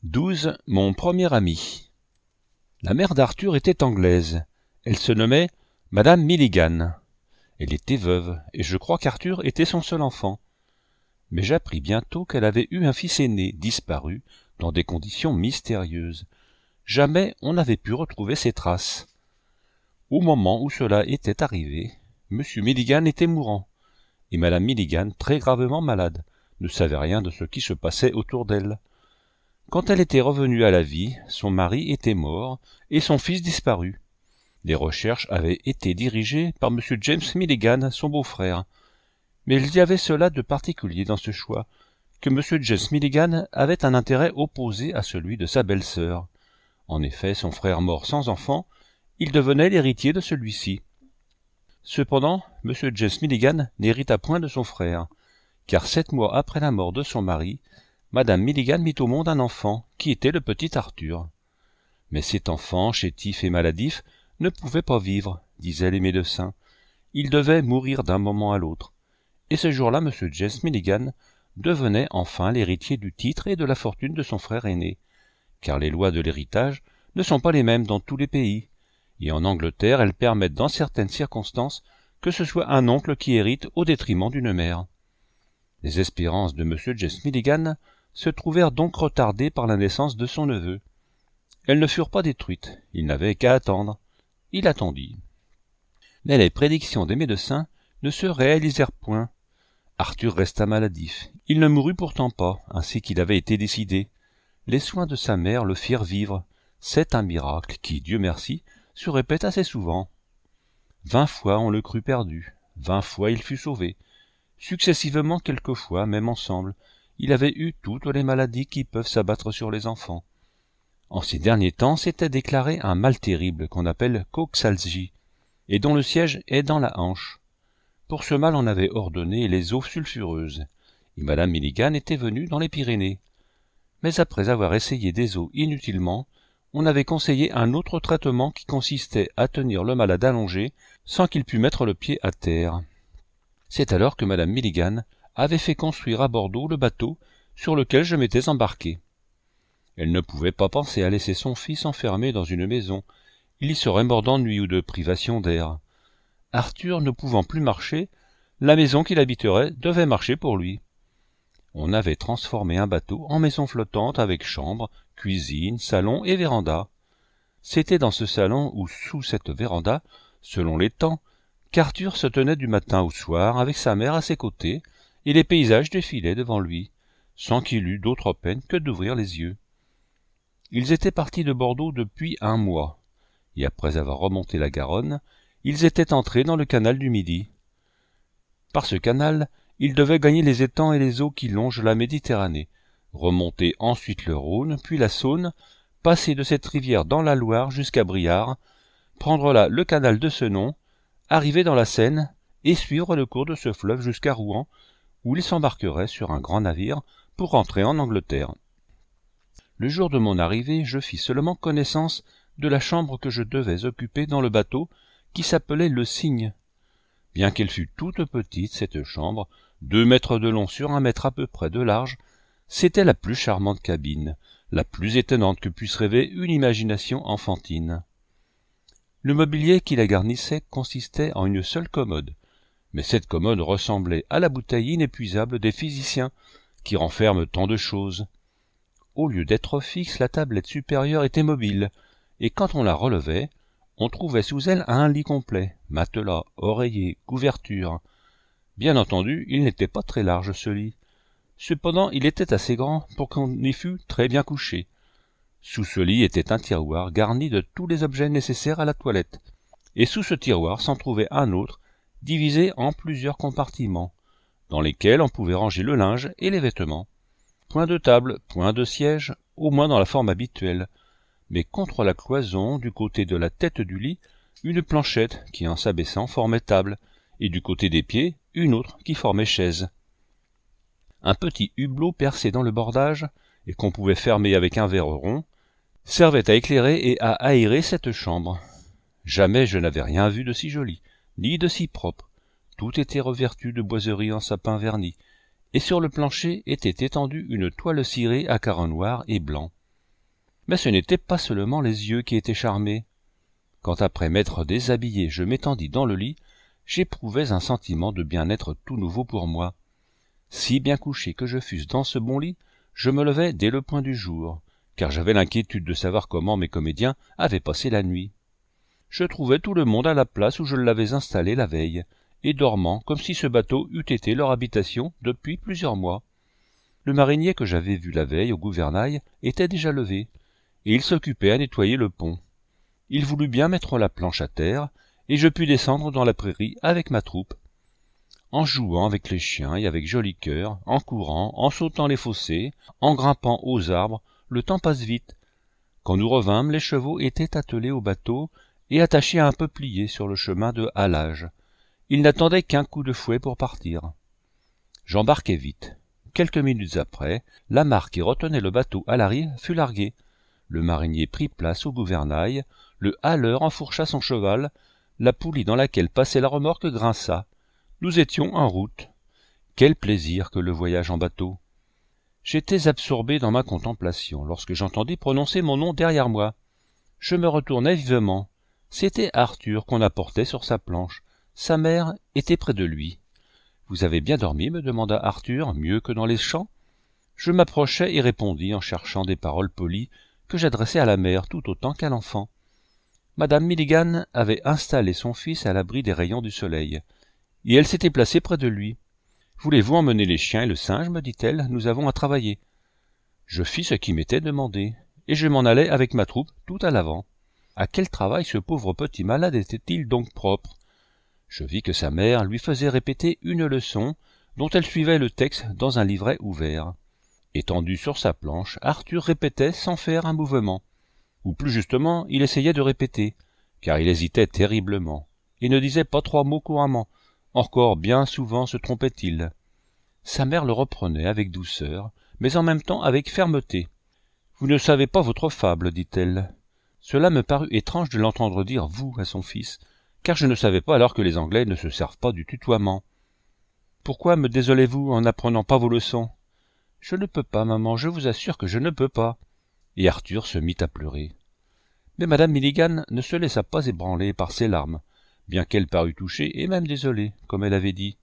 12. Mon premier ami. La mère d'Arthur était anglaise. Elle se nommait Madame Milligan. Elle était veuve, et je crois qu'Arthur était son seul enfant. Mais j'appris bientôt qu'elle avait eu un fils aîné, disparu, dans des conditions mystérieuses. Jamais on n'avait pu retrouver ses traces. Au moment où cela était arrivé, M. Milligan était mourant, et Madame Milligan, très gravement malade, ne savait rien de ce qui se passait autour d'elle. Quand elle était revenue à la vie, son mari était mort, et son fils disparu. Les recherches avaient été dirigées par M. James Milligan, son beau-frère. Mais il y avait cela de particulier dans ce choix, que M. James Milligan avait un intérêt opposé à celui de sa belle-sœur. En effet, son frère mort sans enfant, il devenait l'héritier de celui-ci. Cependant, M. James Milligan n'hérita point de son frère, car 7 mois après la mort de son mari, Madame Milligan mit au monde un enfant, qui était le petit Arthur. Mais cet enfant, chétif et maladif, ne pouvait pas vivre, disaient les médecins. Il devait mourir d'un moment à l'autre. Et ce jour-là, M. James Milligan devenait enfin l'héritier du titre et de la fortune de son frère aîné, car les lois de l'héritage ne sont pas les mêmes dans tous les pays, et en Angleterre elles permettent dans certaines circonstances que ce soit un oncle qui hérite au détriment d'une mère. Les espérances de M. James Milligan se trouvèrent donc retardées par la naissance de son neveu. Elles ne furent pas détruites, il n'avait qu'à attendre. Il attendit. Mais les prédictions des médecins ne se réalisèrent point. Arthur resta maladif. Il ne mourut pourtant pas, ainsi qu'il avait été décidé. Les soins de sa mère le firent vivre. C'est un miracle qui, Dieu merci, se répète assez souvent. 20 fois on le crut perdu, 20 fois il fut sauvé. Successivement quelquefois, même ensemble, il avait eu toutes les maladies qui peuvent s'abattre sur les enfants. En ces derniers temps s'était déclaré un mal terrible qu'on appelle coxalgie, et dont le siège est dans la hanche. Pour ce mal on avait ordonné les eaux sulfureuses, et Madame Milligan était venue dans les Pyrénées. Mais après avoir essayé des eaux inutilement, on avait conseillé un autre traitement qui consistait à tenir le malade allongé sans qu'il pût mettre le pied à terre. C'est alors que Madame Milligan avait fait construire à Bordeaux le bateau sur lequel je m'étais embarqué. Elle ne pouvait pas penser à laisser son fils enfermé dans une maison. Il y serait mort d'ennui ou de privation d'air. Arthur ne pouvant plus marcher, la maison qu'il habiterait devait marcher pour lui. On avait transformé un bateau en maison flottante avec chambre, cuisine, salon et véranda. C'était dans ce salon ou sous cette véranda, selon les temps, qu'Arthur se tenait du matin au soir avec sa mère à ses côtés, et les paysages défilaient devant lui, sans qu'il eût d'autre peine que d'ouvrir les yeux. Ils étaient partis de Bordeaux depuis 1 mois, et après avoir remonté la Garonne, ils étaient entrés dans le canal du Midi. Par ce canal, ils devaient gagner les étangs et les eaux qui longent la Méditerranée, remonter ensuite le Rhône, puis la Saône, passer de cette rivière dans la Loire jusqu'à Briare, prendre là le canal de ce nom, arriver dans la Seine, et suivre le cours de ce fleuve jusqu'à Rouen, où ils s'embarqueraient sur un grand navire pour rentrer en Angleterre. Le jour de mon arrivée, je fis seulement connaissance de la chambre que je devais occuper dans le bateau, qui s'appelait le Cygne. Bien qu'elle fût toute petite, cette chambre, 2 mètres de long sur 1 mètre à peu près de large, c'était la plus charmante cabine, la plus étonnante que puisse rêver une imagination enfantine. Le mobilier qui la garnissait consistait en une seule commode, mais cette commode ressemblait à la bouteille inépuisable des physiciens, qui renferment tant de choses. Au lieu d'être fixe, la tablette supérieure était mobile, et quand on la relevait, on trouvait sous elle un lit complet, matelas, oreiller, couverture. Bien entendu, il n'était pas très large ce lit. Cependant, il était assez grand pour qu'on y fût très bien couché. Sous ce lit était un tiroir garni de tous les objets nécessaires à la toilette, et sous ce tiroir s'en trouvait un autre, divisé en plusieurs compartiments, dans lesquels on pouvait ranger le linge et les vêtements. Point de table, point de siège, au moins dans la forme habituelle, mais contre la cloison, du côté de la tête du lit, une planchette qui, en s'abaissant, formait table, et du côté des pieds, une autre qui formait chaise. Un petit hublot percé dans le bordage, et qu'on pouvait fermer avec un verre rond, servait à éclairer et à aérer cette chambre. Jamais je n'avais rien vu de si joli, ni de si propre. Tout était revêtu de boiseries en sapin verni, et sur le plancher était étendue une toile cirée à carreaux noirs et blancs. Mais ce n'était pas seulement les yeux qui étaient charmés. Quand après m'être déshabillé, je m'étendis dans le lit, j'éprouvais un sentiment de bien-être tout nouveau pour moi. Si bien couché que je fusse dans ce bon lit, je me levais dès le point du jour, car j'avais l'inquiétude de savoir comment mes comédiens avaient passé la nuit. Je trouvais tout le monde à la place où je l'avais installé la veille, et dormant comme si ce bateau eût été leur habitation depuis plusieurs mois. Le marinier que j'avais vu la veille au gouvernail était déjà levé, et il s'occupait à nettoyer le pont. Il voulut bien mettre la planche à terre, et je pus descendre dans la prairie avec ma troupe. En jouant avec les chiens et avec joli cœur, en courant, en sautant les fossés, en grimpant aux arbres, le temps passe vite. Quand nous revînmes, les chevaux étaient attelés au bateau et attachés à un peuplier sur le chemin de halage. Ils n'attendaient qu'un coup de fouet pour partir. J'embarquai vite. Quelques minutes après, l'amarre qui retenait le bateau à la rive fut larguée. Le marinier prit place au gouvernail, le haleur enfourcha son cheval, la poulie dans laquelle passait la remorque grinça. Nous étions en route. Quel plaisir que le voyage en bateau! J'étais absorbé dans ma contemplation lorsque j'entendis prononcer mon nom derrière moi. Je me retournai vivement. C'était Arthur qu'on apportait sur sa planche. Sa mère était près de lui. « Vous avez bien dormi ?» me demanda Arthur, mieux que dans les champs. Je m'approchai et répondis en cherchant des paroles polies que j'adressais à la mère tout autant qu'à l'enfant. Madame Milligan avait installé son fils à l'abri des rayons du soleil, et elle s'était placée près de lui. « Voulez-vous emmener les chiens et le singe ?» me dit-elle, « nous avons à travailler. » Je fis ce qui m'était demandé, et je m'en allai avec ma troupe tout à l'avant. À quel travail ce pauvre petit malade était-il donc propre? Je vis que sa mère lui faisait répéter une leçon dont elle suivait le texte dans un livret ouvert. Étendu sur sa planche, Arthur répétait sans faire un mouvement. Ou plus justement, il essayait de répéter, car il hésitait terriblement, et ne disait pas 3 mots couramment. Encore bien souvent se trompait-il. Sa mère le reprenait avec douceur, mais en même temps avec fermeté. « Vous ne savez pas votre fable, dit-elle. » Cela me parut étrange de l'entendre dire « vous » à son fils, car je ne savais pas alors que les Anglais ne se servent pas du tutoiement. « Pourquoi me désolez-vous en n'apprenant pas vos leçons ?»« Je ne peux pas, maman, je vous assure que je ne peux pas. » Et Arthur se mit à pleurer. Mais madame Milligan ne se laissa pas ébranler par ses larmes, bien qu'elle parût touchée et même désolée, comme elle avait dit.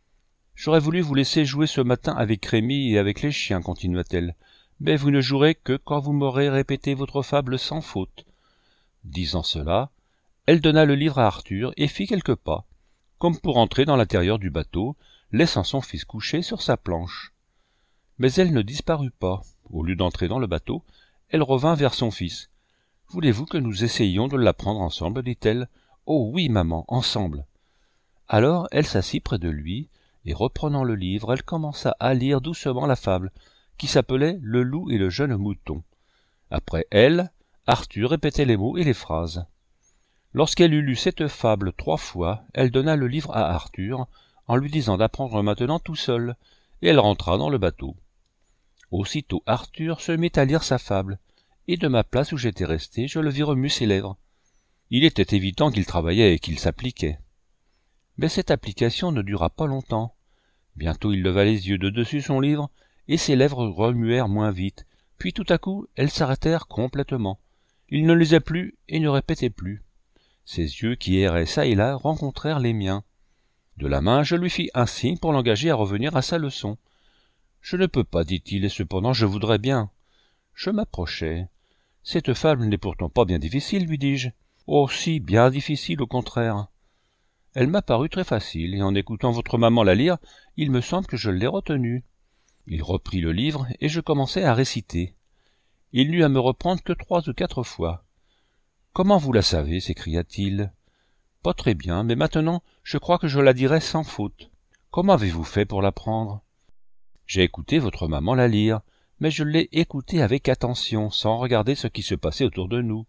« J'aurais voulu vous laisser jouer ce matin avec Rémi et avec les chiens, continua-t-elle, mais vous ne jouerez que quand vous m'aurez répété votre fable sans faute. » Disant cela, elle donna le livre à Arthur et fit quelques pas, comme pour entrer dans l'intérieur du bateau, laissant son fils couché sur sa planche. Mais elle ne disparut pas. Au lieu d'entrer dans le bateau, elle revint vers son fils. « Voulez-vous que nous essayions de l'apprendre ensemble ?» dit-elle. « Oh oui, maman, ensemble. » Alors elle s'assit près de lui, et reprenant le livre, elle commença à lire doucement la fable, qui s'appelait « Le loup et le jeune mouton ». Après elle, Arthur répétait les mots et les phrases. Lorsqu'elle eut lu cette fable 3 fois, elle donna le livre à Arthur, en lui disant d'apprendre maintenant tout seul, et elle rentra dans le bateau. Aussitôt Arthur se mit à lire sa fable, et de ma place où j'étais resté, je le vis remuer ses lèvres. Il était évident qu'il travaillait et qu'il s'appliquait. Mais cette application ne dura pas longtemps. Bientôt il leva les yeux de dessus son livre, et ses lèvres remuèrent moins vite, puis tout à coup elles s'arrêtèrent complètement. Il ne lisait plus et ne répétait plus. Ses yeux qui erraient çà et là rencontrèrent les miens. De la main, je lui fis un signe pour l'engager à revenir à sa leçon. « Je ne peux pas, dit-il, et cependant je voudrais bien. » Je m'approchai. « Cette fable n'est pourtant pas bien difficile, lui dis-je. »« Oh si, bien difficile, au contraire. » Elle m'a paru très facile, et en écoutant votre maman la lire, il me semble que je l'ai retenue. Il reprit le livre, et je commençai à réciter. Il n'eut à me reprendre que 3 ou 4 fois. « Comment vous la savez ?» s'écria-t-il. « Pas très bien, mais maintenant je crois que je la dirai sans faute. Comment avez-vous fait pour l'apprendre ?»« J'ai écouté votre maman la lire, mais je l'ai écoutée avec attention, sans regarder ce qui se passait autour de nous.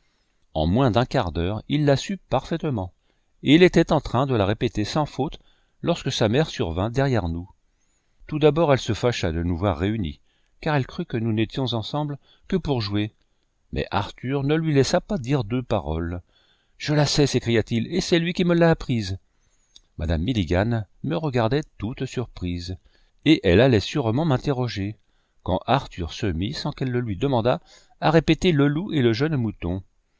En moins d'un quart d'heure, il l'a su parfaitement, et il était en train de la répéter sans faute lorsque sa mère survint derrière nous. Tout d'abord elle se fâcha de nous voir réunis, car elle crut que nous n'étions ensemble que pour jouer. Mais Arthur ne lui laissa pas dire 2 paroles. « Je la sais, s'écria-t-il, et c'est lui qui me l'a apprise. » Madame Milligan me regardait toute surprise, et elle allait sûrement m'interroger, quand Arthur se mit, sans qu'elle le lui demandât, à répéter le loup et le jeune mouton.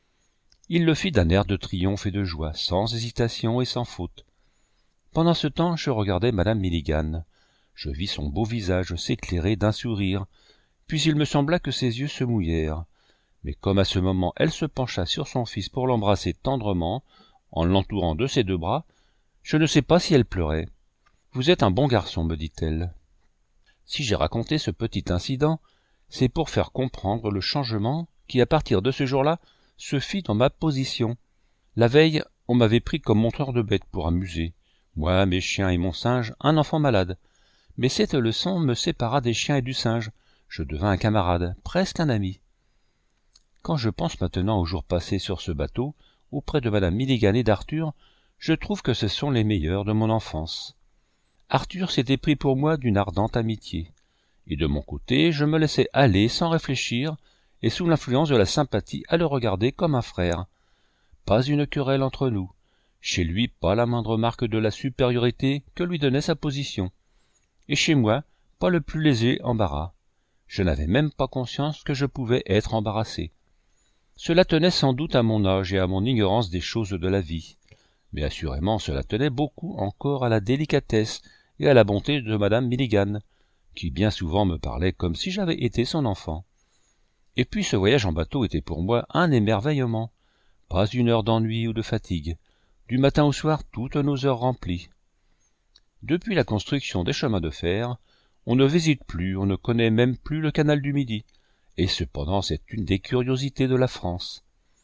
Il le fit d'un air de triomphe et de joie, sans hésitation et sans faute. Pendant ce temps, je regardais madame Milligan. Je vis son beau visage s'éclairer d'un sourire, puis il me sembla que ses yeux se mouillèrent. Mais comme à ce moment elle se pencha sur son fils pour l'embrasser tendrement, en l'entourant de ses deux bras, je ne sais pas si elle pleurait. « Vous êtes un bon garçon, me dit-elle. Si j'ai raconté ce petit incident, c'est pour faire comprendre le changement qui, à partir de ce jour-là, se fit dans ma position. La veille, on m'avait pris comme montreur de bêtes pour amuser. Moi, mes chiens et mon singe, un enfant malade. Mais cette leçon me sépara des chiens et du singe. Je devins un camarade, presque un ami. Quand je pense maintenant aux jours passés sur ce bateau, auprès de madame Milligan et d'Arthur, je trouve que ce sont les meilleurs de mon enfance. Arthur s'était pris pour moi d'une ardente amitié, et de mon côté, je me laissais aller sans réfléchir, et sous l'influence de la sympathie à le regarder comme un frère. Pas une querelle entre nous. Chez lui, pas la moindre marque de la supériorité que lui donnait sa position. Et chez moi, pas le plus léger embarras. Je n'avais même pas conscience que je pouvais être embarrassé. Cela tenait sans doute à mon âge et à mon ignorance des choses de la vie. Mais assurément cela tenait beaucoup encore à la délicatesse et à la bonté de madame Milligan, qui bien souvent me parlait comme si j'avais été son enfant. Et puis ce voyage en bateau était pour moi un émerveillement. Pas une heure d'ennui ou de fatigue. Du matin au soir, toutes nos heures remplies. Depuis la construction des chemins de fer, on ne visite plus, on ne connaît même plus le canal du Midi, et cependant c'est une des curiosités de la France.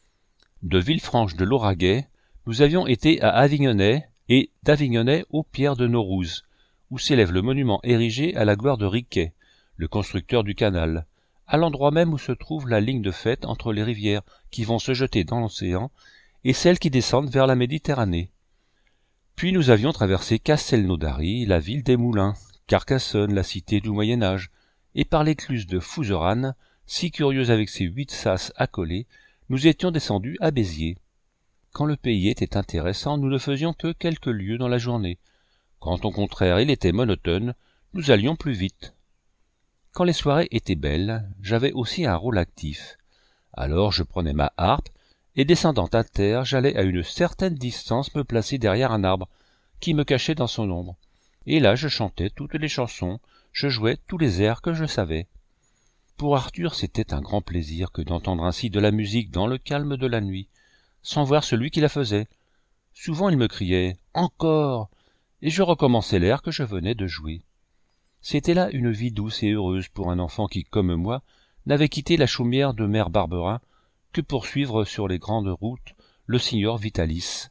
De Villefranche de Lauragais, nous avions été à Avignonnet, et d'Avignonnet aux Pierres de Naurouse, où s'élève le monument érigé à la gloire de Riquet, le constructeur du canal, à l'endroit même où se trouve la ligne de faite entre les rivières qui vont se jeter dans l'océan et celles qui descendent vers la Méditerranée. Puis nous avions traversé Castelnaudary, la ville des moulins, Carcassonne, la cité du Moyen-Âge, et par l'écluse de Fouzeranne, si curieuse avec ses 8 sas accolés, nous étions descendus à Béziers. Quand le pays était intéressant, nous ne faisions que quelques lieues dans la journée. Quand au contraire il était monotone, nous allions plus vite. Quand les soirées étaient belles, j'avais aussi un rôle actif. Alors je prenais ma harpe, et descendant à terre, j'allais à une certaine distance me placer derrière un arbre, qui me cachait dans son ombre. Et là je chantais toutes les chansons, je jouais tous les airs que je savais. Pour Arthur, c'était un grand plaisir que d'entendre ainsi de la musique dans le calme de la nuit, sans voir celui qui la faisait. Souvent il me criait « Encore !» et je recommençais l'air que je venais de jouer. C'était là une vie douce et heureuse pour un enfant qui, comme moi, n'avait quitté la chaumière de mère Barberin que pour suivre sur les grandes routes le signor Vitalis.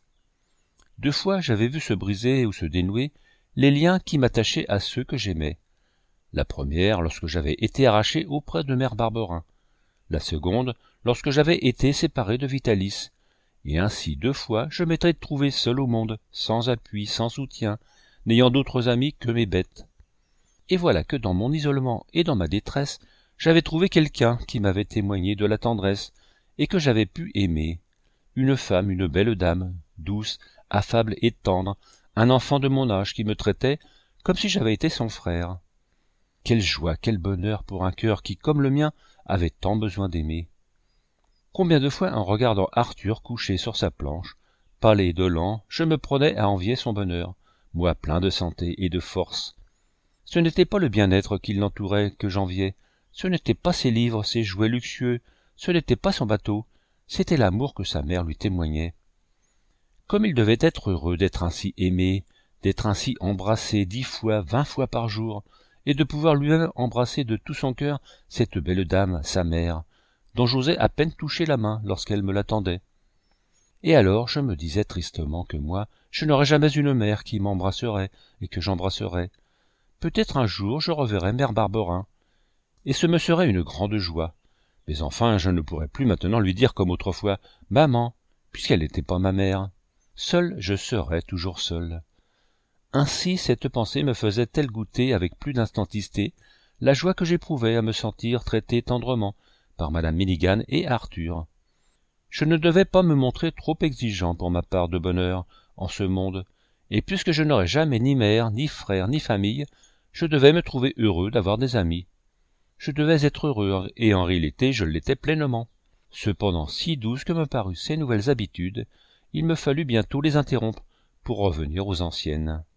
2 fois j'avais vu se briser ou se dénouer les liens qui m'attachaient à ceux que j'aimais. La première lorsque j'avais été arraché auprès de mère Barberin, la seconde lorsque j'avais été séparé de Vitalis, et ainsi 2 fois je m'étais trouvé seul au monde, sans appui, sans soutien, n'ayant d'autres amis que mes bêtes. Et voilà que dans mon isolement et dans ma détresse, j'avais trouvé quelqu'un qui m'avait témoigné de la tendresse, et que j'avais pu aimer. Une femme, une belle dame, douce, affable et tendre, un enfant de mon âge qui me traitait comme si j'avais été son frère. Quelle joie, quel bonheur pour un cœur qui, comme le mien, avait tant besoin d'aimer. Combien de fois, en regardant Arthur couché sur sa planche, pâle et dolent, je me prenais à envier son bonheur, moi plein de santé et de force. Ce n'était pas le bien-être qui l'entourait que j'enviais, ce n'étaient pas ses livres, ses jouets luxueux, ce n'était pas son bateau, c'était l'amour que sa mère lui témoignait. Comme il devait être heureux d'être ainsi aimé, d'être ainsi embrassé 10 fois, 20 fois par jour, et de pouvoir lui-même embrasser de tout son cœur cette belle dame, sa mère, dont j'osais à peine toucher la main lorsqu'elle me l'attendait. Et alors je me disais tristement que moi, je n'aurais jamais une mère qui m'embrasserait et que j'embrasserais. Peut-être un jour je reverrai mère Barberin, et ce me serait une grande joie. Mais enfin, je ne pourrais plus maintenant lui dire comme autrefois « Maman », puisqu'elle n'était pas ma mère. Seul, je serais toujours seul. Ainsi, cette pensée me faisait-elle goûter avec plus d'instanticité la joie que j'éprouvais à me sentir traité tendrement par madame Milligan et Arthur. Je ne devais pas me montrer trop exigeant pour ma part de bonheur en ce monde, et puisque je n'aurais jamais ni mère, ni frère, ni famille, je devais me trouver heureux d'avoir des amis. je devais être heureux, et en réalité je l'étais pleinement. Cependant, si douces que me parurent ces nouvelles habitudes, il me fallut bientôt les interrompre pour revenir aux anciennes.